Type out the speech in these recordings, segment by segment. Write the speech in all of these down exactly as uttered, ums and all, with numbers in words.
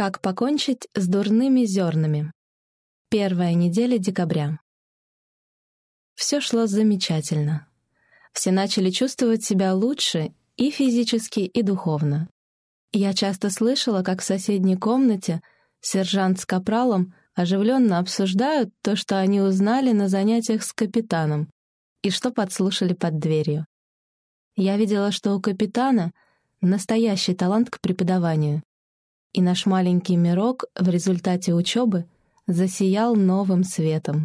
Как покончить с дурными зернами? Первая неделя декабря. Все шло замечательно. Все начали чувствовать себя лучше и физически, и духовно. Я часто слышала, как в соседней комнате сержант с капралом оживленно обсуждают то, что они узнали на занятиях с капитаном и что подслушали под дверью. Я видела, что у капитана настоящий талант к преподаванию, и наш маленький мирок в результате учебы засиял новым светом.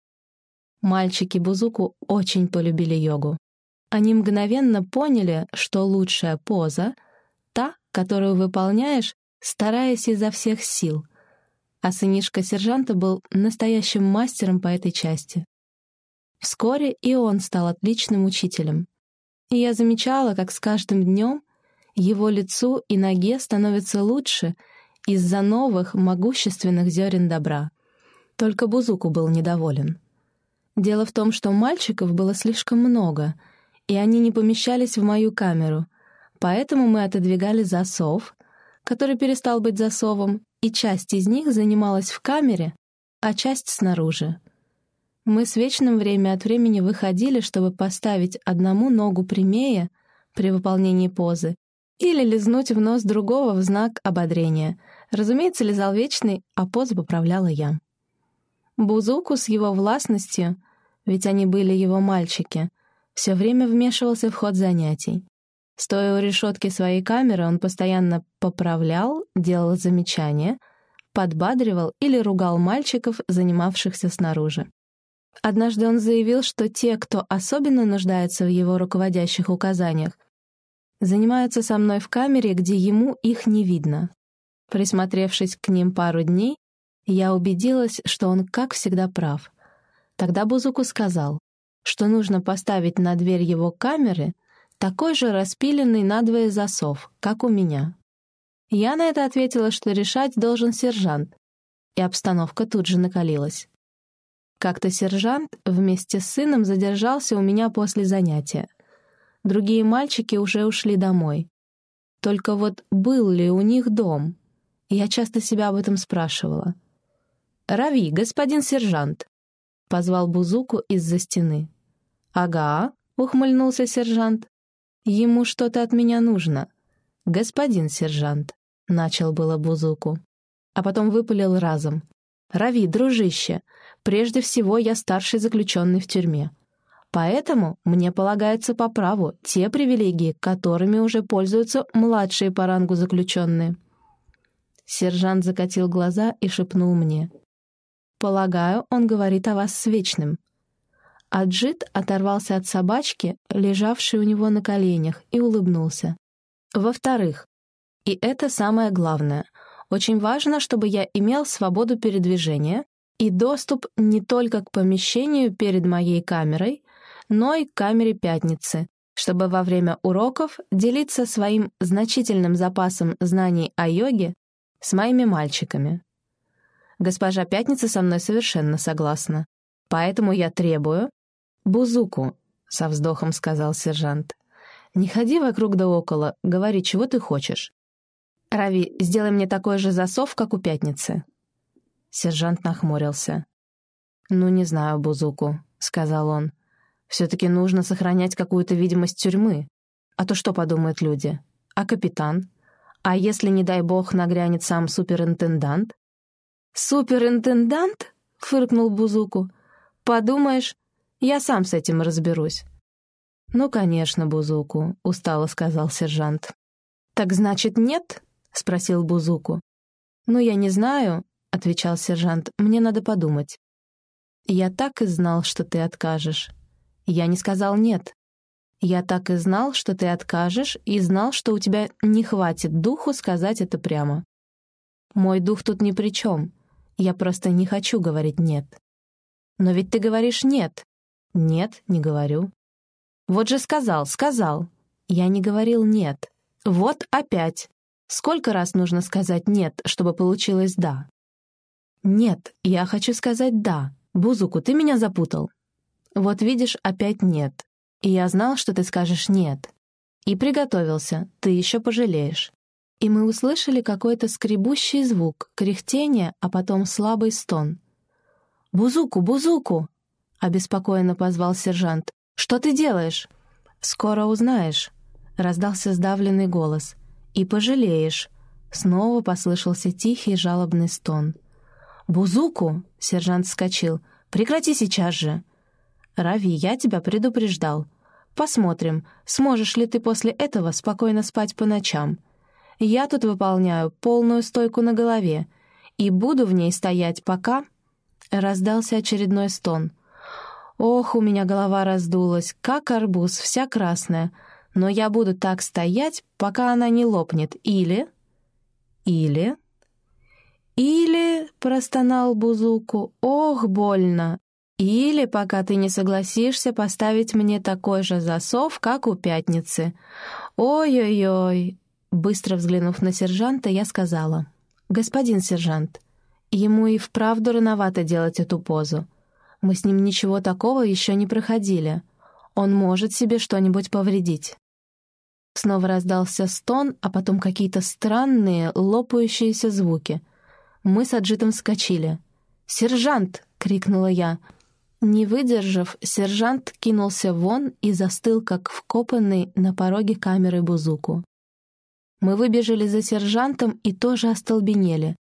Мальчики Бузуку очень полюбили йогу. Они мгновенно поняли, что лучшая поза — та, которую выполняешь, стараясь изо всех сил, а сынишка сержанта был настоящим мастером по этой части. Вскоре и он стал отличным учителем. И я замечала, как с каждым днем его лицу и ноге становится лучше из-за новых, могущественных зерен добра. Только Бузуку был недоволен. Дело в том, что мальчиков было слишком много, и они не помещались в мою камеру, поэтому мы отодвигали засов, который перестал быть засовом, и часть из них занималась в камере, а часть снаружи. Мы с Вечным время от времени выходили, чтобы поставить одному ногу прямее при выполнении позы или лизнуть в нос другого в знак ободрения. Разумеется, лизал Вечный, а позу поправляла я. Бузуку с его властностью, ведь они были его мальчики, все время вмешивался в ход занятий. Стоя у решетки своей камеры, он постоянно поправлял, делал замечания, подбадривал или ругал мальчиков, занимавшихся снаружи. Однажды он заявил, что те, кто особенно нуждается в его руководящих указаниях, занимаются со мной в камере, где ему их не видно. Присмотревшись к ним пару дней, я убедилась, что он, как всегда, прав. Тогда Бузуку сказал, что нужно поставить на дверь его камеры такой же распиленный надвое засов, как у меня. Я на это ответила, что решать должен сержант, и обстановка тут же накалилась. Как-то сержант вместе с сыном задержался у меня после занятия. Другие мальчики уже ушли домой. Только вот был ли у них дом? Я часто себя об этом спрашивала. «Рави, господин сержант!» — позвал Бузуку из-за стены. «Ага», — ухмыльнулся сержант. «Ему что-то от меня нужно». «Господин сержант», — начал было Бузуку, а потом выпалил разом. «Рави, дружище, прежде всего я старший заключенный в тюрьме. Поэтому мне полагается по праву те привилегии, которыми уже пользуются младшие по рангу заключенные». Сержант закатил глаза и шепнул мне. «Полагаю, он говорит о вас с Вечным». Аджит оторвался от собачки, лежавшей у него на коленях, и улыбнулся. «Во-вторых, и это самое главное, очень важно, чтобы я имел свободу передвижения и доступ не только к помещению перед моей камерой, но и к камере Пятницы, чтобы во время уроков делиться своим значительным запасом знаний о йоге с моими мальчиками. Госпожа Пятница со мной совершенно согласна, поэтому я требую...» «Бузуку», — со вздохом сказал сержант, — «не ходи вокруг да около, говори, чего ты хочешь. Рави, сделай мне такой же засов, как у Пятницы». Сержант нахмурился. «Ну, не знаю, Бузуку», — сказал он. «Все-таки нужно сохранять какую-то видимость тюрьмы. А то что подумают люди? А капитан? А если, не дай бог, нагрянет сам суперинтендант?» «Суперинтендант?» — фыркнул Бузуку. «Подумаешь, я сам с этим разберусь». «Ну, конечно, Бузуку», — устало сказал сержант. «Так значит, нет?» — спросил Бузуку. «Ну, я не знаю», — отвечал сержант, — «мне надо подумать». «Я так и знал, что ты откажешь». «Я не сказал нет». «Я так и знал, что ты откажешь, и знал, что у тебя не хватит духу сказать это прямо». «Мой дух тут ни при чем. Я просто не хочу говорить «нет». «Но ведь ты говоришь «нет». «Нет, не говорю». «Вот же сказал, сказал». «Я не говорил «нет». «Вот опять. Сколько раз нужно сказать «нет», чтобы получилось «да»?» «Нет, я хочу сказать «да». Бузуку, ты меня запутал». «Вот видишь, опять «нет». И я знал, что ты скажешь «нет». И приготовился, ты еще пожалеешь». и мы услышали какой-то скребущий звук, кряхтение, а потом слабый стон. «Бузуку, Бузуку!» — обеспокоенно позвал сержант. «Что ты делаешь?» «Скоро узнаешь», — раздался сдавленный голос. «И пожалеешь». Снова послышался тихий жалобный стон. «Бузуку!» — сержант вскочил. «Прекрати сейчас же!» «Рави, я тебя предупреждал. Посмотрим, сможешь ли ты после этого спокойно спать по ночам. Я тут выполняю полную стойку на голове и буду в ней стоять пока...» Раздался очередной стон. «Ох, у меня голова раздулась, как арбуз, вся красная. Но я буду так стоять, пока она не лопнет. Или...» «Или...» «Или...» — простонал Бузуку. «Ох, больно! Или пока ты не согласишься поставить мне такой же засов, как у пятницы. Ой-ой-ой!» Быстро взглянув на сержанта, я сказала: «Господин сержант, ему и вправду рановато делать эту позу. Мы с ним ничего такого еще не проходили. Он может себе что-нибудь повредить». Снова раздался стон, а потом какие-то странные лопающиеся звуки. Мы с Аджитом вскочили. «Сержант!» — крикнула я. Не выдержав, сержант кинулся вон и застыл, как вкопанный на пороге камеры Бузуку. Мы выбежали за сержантом и тоже остолбенели.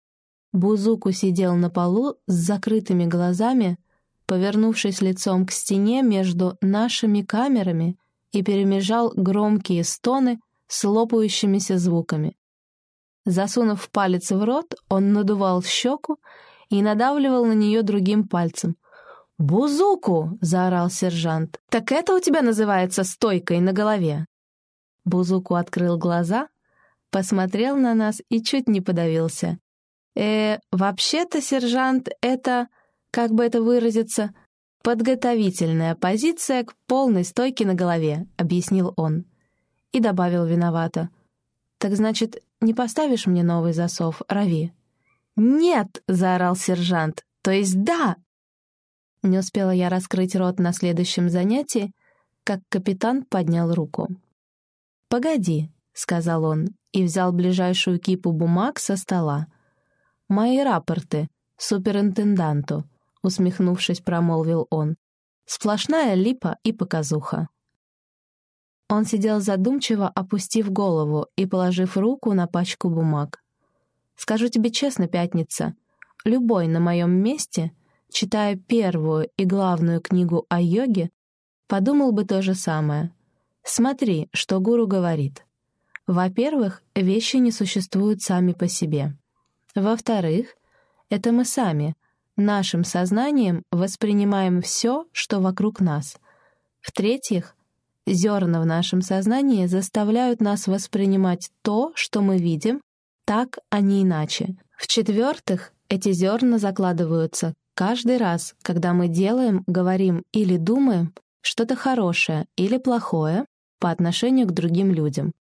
Бузуку сидел на полу с закрытыми глазами, повернувшись лицом к стене между нашими камерами, и перемежал громкие стоны с лопающимися звуками. Засунув палец в рот, он надувал щеку и надавливал на нее другим пальцем. «Бузуку!» — заорал сержант. «Так это у тебя называется стойкой на голове?» Бузуку открыл глаза, посмотрел на нас и чуть не подавился. «Э, вообще-то, сержант, это, как бы это выразиться, подготовительная позиция к полной стойке на голове», — объяснил он. И добавил виновато: «Так значит, не поставишь мне новый засов, Рави?» «Нет!» — заорал сержант. «То есть да!» Не успела я раскрыть рот на следующем занятии, как капитан поднял руку. «Погоди», — сказал он, и взял ближайшую кипу бумаг со стола. «Мои рапорты, суперинтенданту», — усмехнувшись, промолвил он. «Сплошная липа и показуха». Он сидел задумчиво, опустив голову и положив руку на пачку бумаг. «Скажу тебе честно, Пятница, любой на моем месте, читая первую и главную книгу о йоге, подумал бы то же самое. Смотри, что гуру говорит. Во-первых, вещи не существуют сами по себе. Во-вторых, это мы сами, нашим сознанием, воспринимаем все, что вокруг нас. В-третьих, зерна в нашем сознании заставляют нас воспринимать то, что мы видим, так, а не иначе. В-четвертых, эти зерна закладываются каждый раз, когда мы делаем, говорим или думаем что-то хорошее или плохое по отношению к другим людям.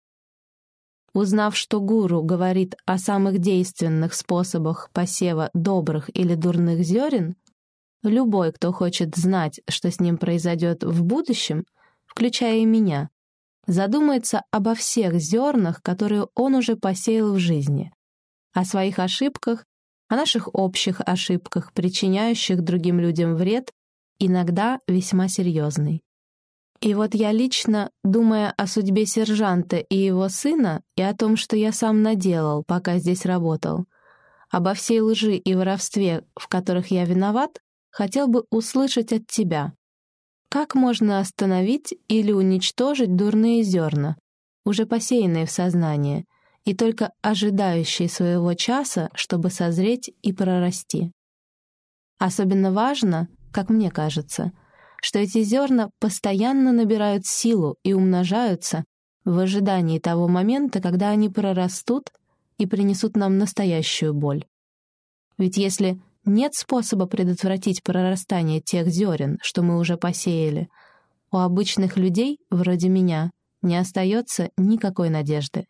Узнав, что гуру говорит о самых действенных способах посева добрых или дурных зерен, любой, кто хочет знать, что с ним произойдет в будущем, включая и меня, задумается обо всех зернах, которые он уже посеял в жизни, о своих ошибках, о наших общих ошибках, причиняющих другим людям вред, иногда весьма серьезный. И вот я лично, думая о судьбе сержанта и его сына, и о том, что я сам наделал, пока здесь работал, обо всей лжи и воровстве, в которых я виноват, хотел бы услышать от тебя. Как можно остановить или уничтожить дурные зерна, уже посеянные в сознание, и только ожидающие своего часа, чтобы созреть и прорасти? Особенно важно, как мне кажется, что эти зерна постоянно набирают силу и умножаются в ожидании того момента, когда они прорастут и принесут нам настоящую боль. Ведь если нет способа предотвратить прорастание тех зерен, что мы уже посеяли, у обычных людей, вроде меня, не остается никакой надежды.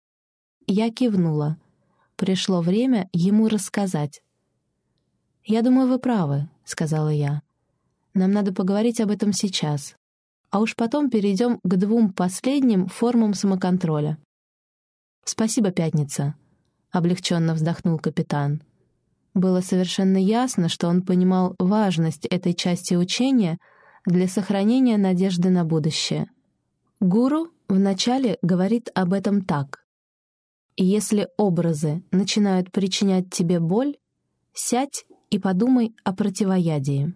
Я кивнула. Пришло время ему рассказать. «Я думаю, вы правы», — сказала я. «Нам надо поговорить об этом сейчас, а уж потом перейдем к двум последним формам самоконтроля». «Спасибо, Пятница», — облегченно вздохнул капитан. Было совершенно ясно, что он понимал важность этой части учения для сохранения надежды на будущее. Гуру вначале говорит об этом так. «Если образы начинают причинять тебе боль, сядь и подумай о противоядии».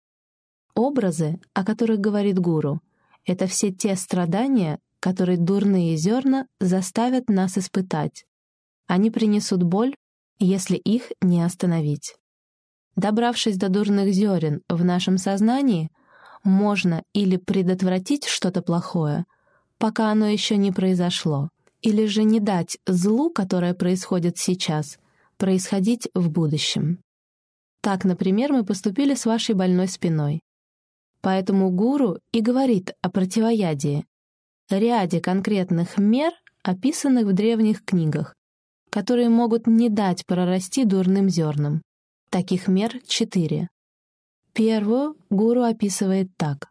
Образы, о которых говорит гуру, — это все те страдания, которые дурные зерна заставят нас испытать. Они принесут боль, если их не остановить. Добравшись до дурных зерен в нашем сознании, можно или предотвратить что-то плохое, пока оно еще не произошло, или же не дать злу, которое происходит сейчас, происходить в будущем. Так, например, мы поступили с вашей больной спиной. Поэтому гуру и говорит о противоядии, ряде конкретных мер, описанных в древних книгах, которые могут не дать прорасти дурным зернам. Таких мер четыре. Первую гуру описывает так.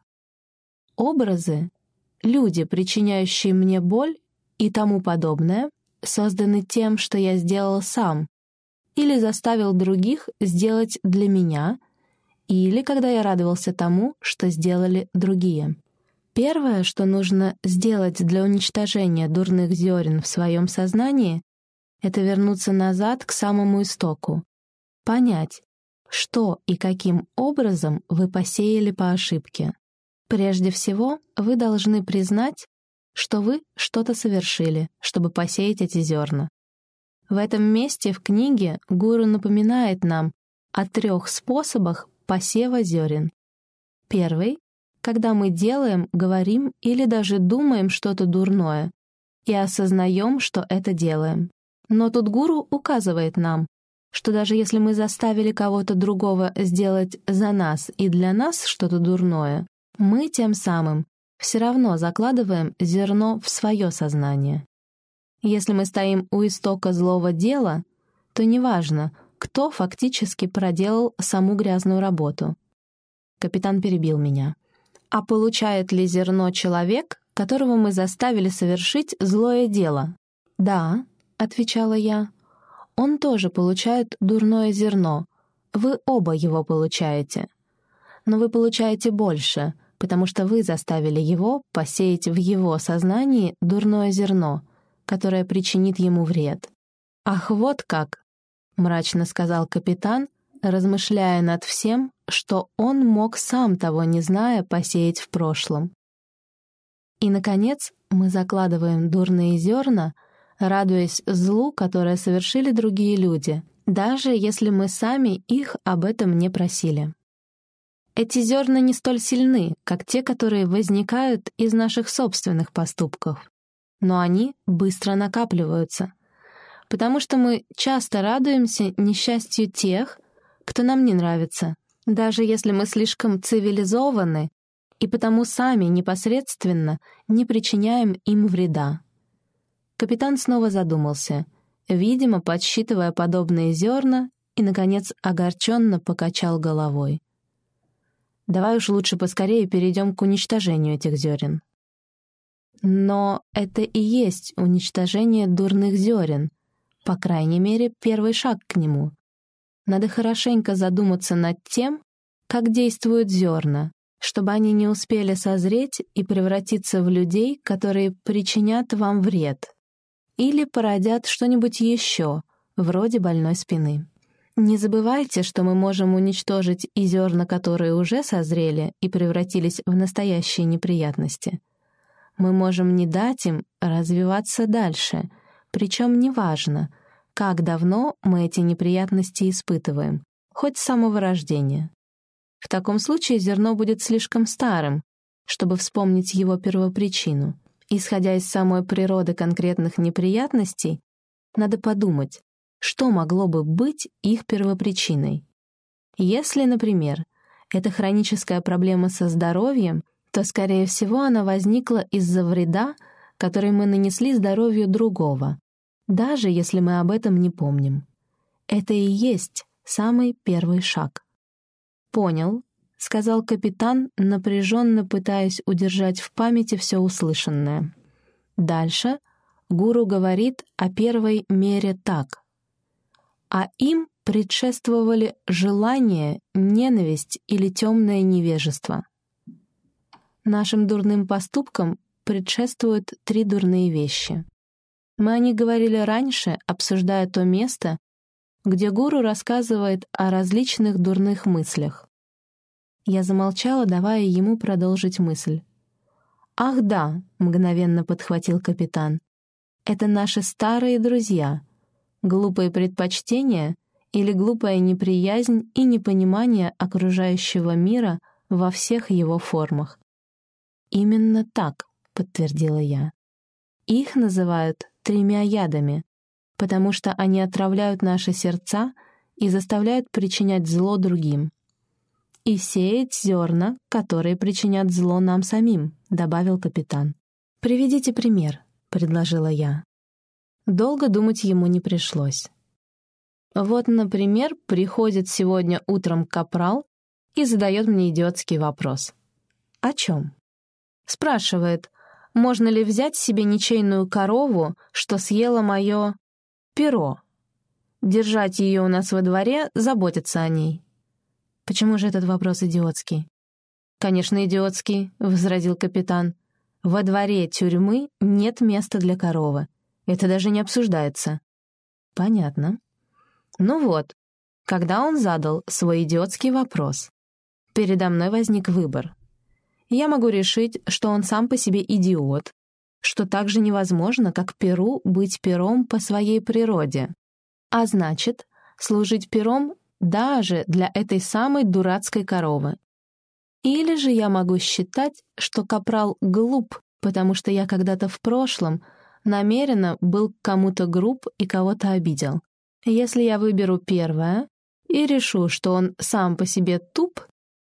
Образы, люди, причиняющие мне боль и тому подобное, созданы тем, что я сделал сам, или заставил других сделать для меня, или когда я радовался тому, что сделали другие. Первое, что нужно сделать для уничтожения дурных зерен в своем сознании, это вернуться назад к самому истоку, понять, что и каким образом вы посеяли по ошибке. Прежде всего, вы должны признать, что вы что-то совершили, чтобы посеять эти зерна. В этом месте в книге гуру напоминает нам о трех способах посева зерен. Первый — когда мы делаем, говорим или даже думаем что-то дурное и осознаем, что это делаем. Но тут гуру указывает нам, что даже если мы заставили кого-то другого сделать за нас и для нас что-то дурное, мы тем самым все равно закладываем зерно в свое сознание. Если мы стоим у истока злого дела, то неважно, кто фактически проделал саму грязную работу. Капитан перебил меня. А получает ли зерно человек, которого мы заставили совершить злое дело? Да, — отвечала я, — он тоже получает дурное зерно. Вы оба его получаете. Но вы получаете больше, потому что вы заставили его посеять в его сознании дурное зерно, которое причинит ему вред. «Ах, вот как!» — мрачно сказал капитан, размышляя над всем, что он мог, сам того не зная, посеять в прошлом. И, наконец, мы закладываем дурные зерна, радуясь злу, которое совершили другие люди, даже если мы сами их об этом не просили. Эти зерна не столь сильны, как те, которые возникают из наших собственных поступков, но они быстро накапливаются, потому что мы часто радуемся несчастью тех, кто нам не нравится, даже если мы слишком цивилизованы и потому сами непосредственно не причиняем им вреда. Капитан снова задумался, видимо, подсчитывая подобные зерна, и, наконец, огорченно покачал головой. «Давай уж лучше поскорее перейдем к уничтожению этих зерен». Но это и есть уничтожение дурных зерен, по крайней мере, первый шаг к нему. Надо хорошенько задуматься над тем, как действуют зерна, чтобы они не успели созреть и превратиться в людей, которые причинят вам вред или породят что-нибудь еще, вроде больной спины. Не забывайте, что мы можем уничтожить и зерна, которые уже созрели и превратились в настоящие неприятности. Мы можем не дать им развиваться дальше, причем неважно, как давно мы эти неприятности испытываем, хоть с самого рождения. В таком случае зерно будет слишком старым, чтобы вспомнить его первопричину. Исходя из самой природы конкретных неприятностей, надо подумать, что могло бы быть их первопричиной. Если, например, это хроническая проблема со здоровьем, то, скорее всего, она возникла из-за вреда, который мы нанесли здоровью другого, даже если мы об этом не помним. Это и есть самый первый шаг. «Понял», — сказал капитан, напряженно пытаясь удержать в памяти все услышанное. Дальше гуру говорит о первой мере так: а им предшествовали желание, ненависть или темное невежество. Нашим дурным поступкам предшествуют три дурные вещи. Мы о них говорили раньше, обсуждая то место, где гуру рассказывает о различных дурных мыслях. Я замолчала, давая ему продолжить мысль. «Ах да», — мгновенно подхватил капитан, — «это наши старые друзья, глупые предпочтения или глупая неприязнь и непонимание окружающего мира во всех его формах». «Именно так», — подтвердила я. «Их называют тремя ядами, потому что они отравляют наши сердца и заставляют причинять зло другим. И сеять зерна, которые причинят зло нам самим», — добавил капитан. «Приведите пример», — предложила я. Долго думать ему не пришлось. Вот, например, приходит сегодня утром капрал и задает мне идиотский вопрос. «О чем?» Спрашивает, можно ли взять себе ничейную корову, что съела мое перо, держать ее у нас во дворе, заботиться о ней. Почему же этот вопрос идиотский? «Конечно, идиотский», — возразил капитан. «Во дворе тюрьмы нет места для коровы. Это даже не обсуждается». «Понятно». Ну вот, когда он задал свой идиотский вопрос, передо мной возник выбор. Я могу решить, что он сам по себе идиот, что так же невозможно, как перу быть пером по своей природе, а значит, служить пером даже для этой самой дурацкой коровы. Или же я могу считать, что капрал глуп, потому что я когда-то в прошлом намеренно был к кому-то груб и кого-то обидел. Если я выберу первое и решу, что он сам по себе туп,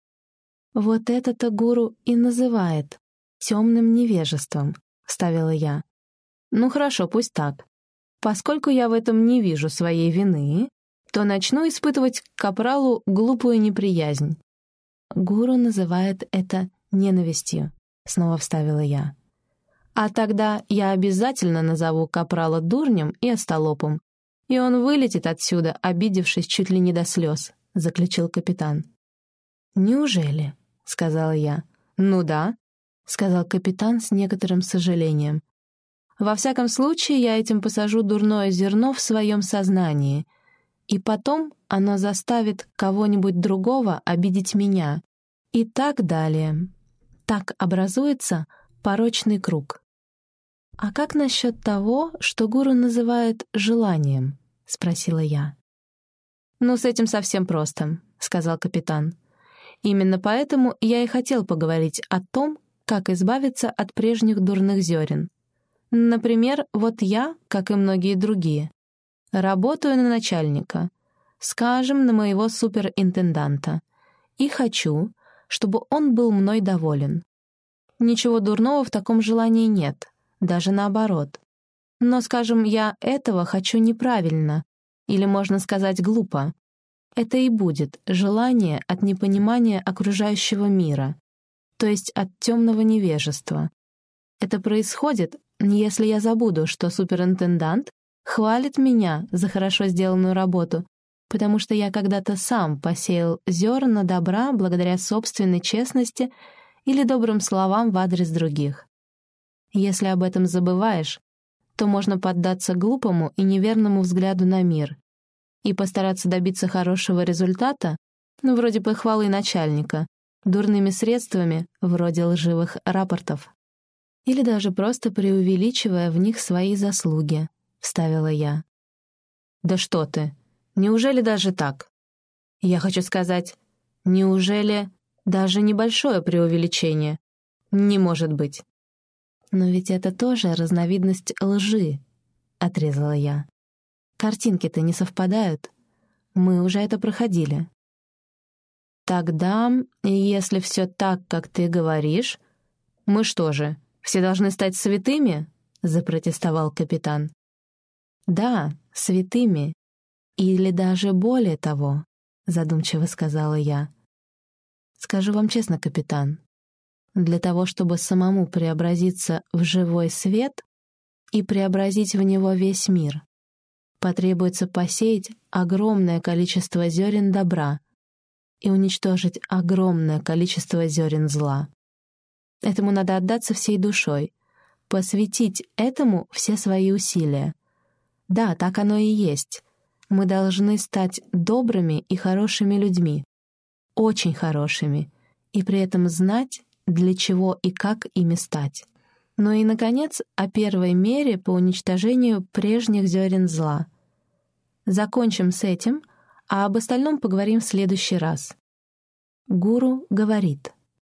вот это-то гуру и называет темным невежеством, — вставила я. Ну хорошо, пусть так. Поскольку я в этом не вижу своей вины, то начну испытывать к капралу глупую неприязнь. Гуру называет это ненавистью, — снова вставила я. А тогда я обязательно назову капрала дурнем и остолопом, и он вылетит отсюда, обидевшись чуть ли не до слез, — заключил капитан. «Неужели?» — сказала я. «Ну да», — сказал капитан с некоторым сожалением. «Во всяком случае, я этим посажу дурное зерно в своем сознании, и потом оно заставит кого-нибудь другого обидеть меня, и так далее. Так образуется порочный круг». «А как насчет того, что гуру называет желанием?» — спросила я. «Ну, с этим совсем просто», — сказал капитан. «Именно поэтому я и хотел поговорить о том, как избавиться от прежних дурных зерен. Например, вот я, как и многие другие, работаю на начальника, скажем, на моего суперинтенданта, и хочу, чтобы он был мной доволен. Ничего дурного в таком желании нет, даже наоборот. Но, скажем, я этого хочу неправильно, или, можно сказать, глупо. Это и будет желание от непонимания окружающего мира, то есть от темного невежества. Это происходит, если я забуду, что суперинтендант хвалит меня за хорошо сделанную работу, потому что я когда-то сам посеял зерна добра благодаря собственной честности или добрым словам в адрес других. Если об этом забываешь, то можно поддаться глупому и неверному взгляду на мир и постараться добиться хорошего результата, ну, вроде похвалы начальника, дурными средствами, вроде лживых рапортов. Или даже просто преувеличивая в них свои заслуги, — вставила я. «Да что ты! Неужели даже так? Я хочу сказать, неужели даже небольшое преувеличение? Не может быть!» «Но ведь это тоже разновидность лжи», — отрезала я. «Картинки-то не совпадают. Мы уже это проходили». «Тогда, если все так, как ты говоришь, мы что же, все должны стать святыми?» — запротестовал капитан. «Да, святыми. Или даже более того», — задумчиво сказала я. «Скажу вам честно, капитан, для того, чтобы самому преобразиться в живой свет, и преобразить в него весь мир. Потребуется посеять огромное количество зерен добра и уничтожить огромное количество зерен зла. Этому надо отдаться всей душой, посвятить этому все свои усилия. Да, так оно и есть. Мы должны стать добрыми и хорошими людьми, очень хорошими, и при этом знать, для чего и как ими стать. Ну и, наконец, о первой мере по уничтожению прежних зерен зла. Закончим с этим, а об остальном поговорим в следующий раз. Гуру говорит: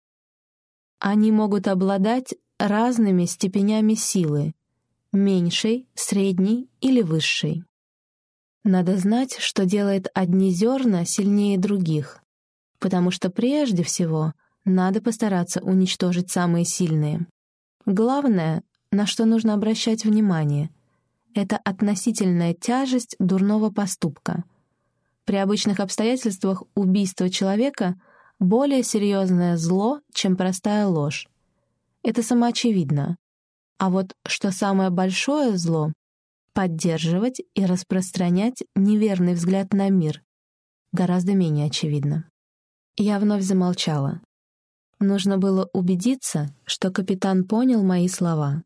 они могут обладать разными степенями силы, меньшей, средней или высшей. Надо знать, что делает одни зерна сильнее других, потому что прежде всего надо постараться уничтожить самые сильные. Главное, на что нужно обращать внимание, это относительная тяжесть дурного поступка. При обычных обстоятельствах убийство человека — более серьезное зло, чем простая ложь. Это самоочевидно. А вот что самое большое зло — поддерживать и распространять неверный взгляд на мир — гораздо менее очевидно. Я вновь замолчала. Нужно было убедиться, что капитан понял мои слова.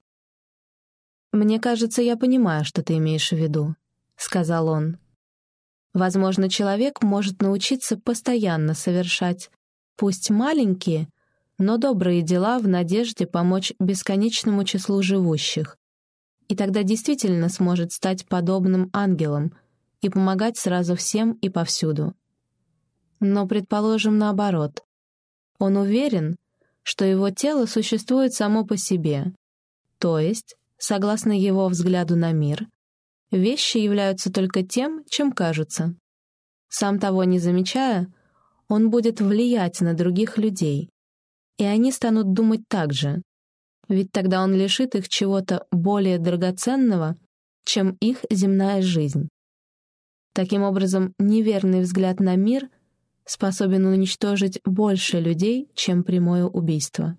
«Мне кажется, я понимаю, что ты имеешь в виду», — сказал он. «Возможно, человек может научиться постоянно совершать, пусть маленькие, но добрые дела в надежде помочь бесконечному числу живущих, и тогда действительно сможет стать подобным ангелам и помогать сразу всем и повсюду. Но предположим наоборот. Он уверен, что его тело существует само по себе, то есть, согласно его взгляду на мир, вещи являются только тем, чем кажутся. Сам того не замечая, он будет влиять на других людей, и они станут думать так же, ведь тогда он лишит их чего-то более драгоценного, чем их земная жизнь. Таким образом, неверный взгляд на мир способен уничтожить больше людей, чем прямое убийство.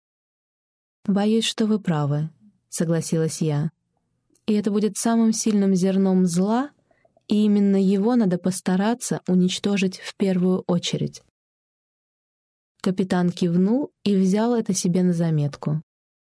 «Боюсь, что вы правы», — согласилась я. «И это будет самым сильным зерном зла, и именно его надо постараться уничтожить в первую очередь». Капитан кивнул и взял это себе на заметку.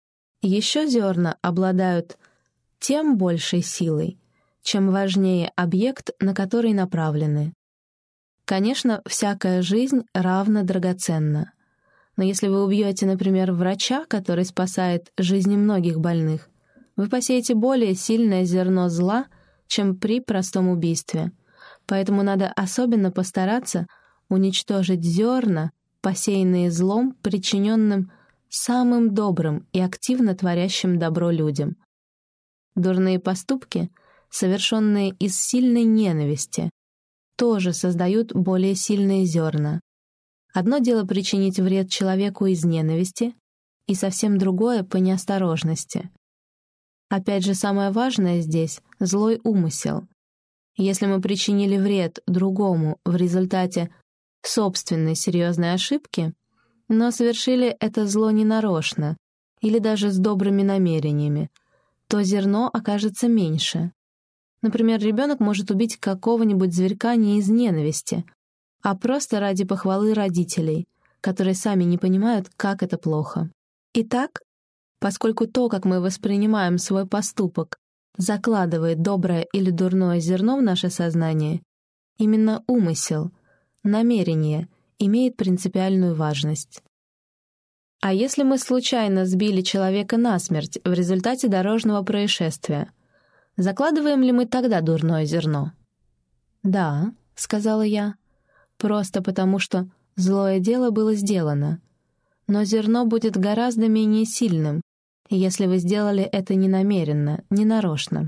Еще зерна обладают тем большей силой, чем важнее объект, на который направлены. Конечно, всякая жизнь равно драгоценна. Но если вы убьете, например, врача, который спасает жизни многих больных, вы посеете более сильное зерно зла, чем при простом убийстве. Поэтому надо особенно постараться уничтожить зерна, посеянные злом, причиненным самым добрым и активно творящим добро людям. Дурные поступки, совершенные из сильной ненависти, тоже создают более сильные зерна. Одно дело причинить вред человеку из ненависти, и совсем другое — по неосторожности. Опять же, самое важное здесь — злой умысел. Если мы причинили вред другому в результате собственной серьезной ошибки, но совершили это зло ненарочно или даже с добрыми намерениями, то зерно окажется меньше. Например, ребенок может убить какого-нибудь зверька не из ненависти, а просто ради похвалы родителей, которые сами не понимают, как это плохо. Итак, поскольку то, как мы воспринимаем свой поступок, закладывает доброе или дурное зерно в наше сознание, именно умысел, намерение имеет принципиальную важность. А если мы случайно сбили человека насмерть в результате дорожного происшествия, закладываем ли мы тогда дурное зерно? «Да», — сказала я, — «просто потому что злое дело было сделано. Но зерно будет гораздо менее сильным, если вы сделали это ненамеренно, ненарочно».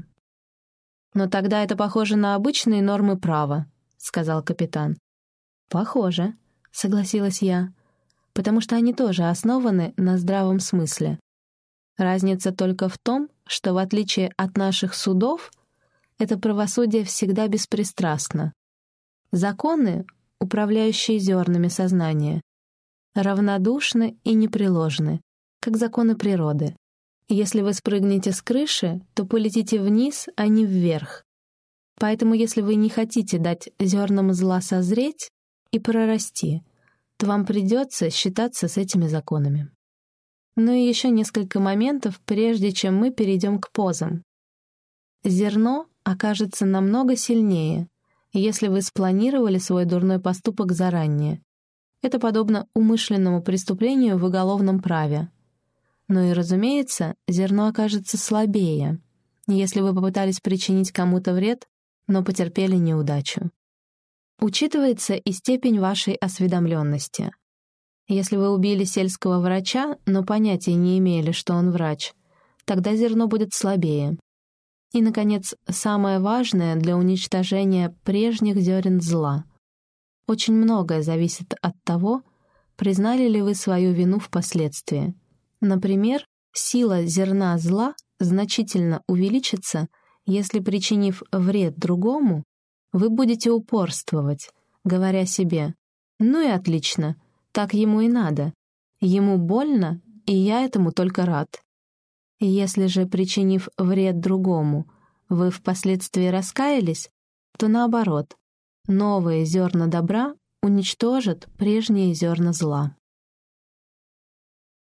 «Но тогда это похоже на обычные нормы права», — сказал капитан. «Похоже», — согласилась я, «потому что они тоже основаны на здравом смысле. Разница только в том, что в отличие от наших судов, это правосудие всегда беспристрастно. Законы, управляющие зернами сознания, равнодушны и непреложны, как законы природы. Если вы спрыгнете с крыши, то полетите вниз, а не вверх. Поэтому если вы не хотите дать зернам зла созреть и прорасти, то вам придется считаться с этими законами. Ну и еще несколько моментов, прежде чем мы перейдем к позам. Зерно окажется намного сильнее, если вы спланировали свой дурной поступок заранее. Это подобно умышленному преступлению в уголовном праве. Ну и, разумеется, зерно окажется слабее, если вы попытались причинить кому-то вред, но потерпели неудачу. Учитывается и степень вашей осведомленности. Если вы убили сельского врача, но понятия не имели, что он врач, тогда зерно будет слабее. И, наконец, самое важное для уничтожения прежних зерен зла. Очень многое зависит от того, признали ли вы свою вину впоследствии. Например, сила зерна зла значительно увеличится, если, причинив вред другому, вы будете упорствовать, говоря себе: «Ну и отлично, так ему и надо. Ему больно, и я этому только рад». Если же, причинив вред другому, вы впоследствии раскаялись, то наоборот, новые зерна добра уничтожат прежние зерна зла.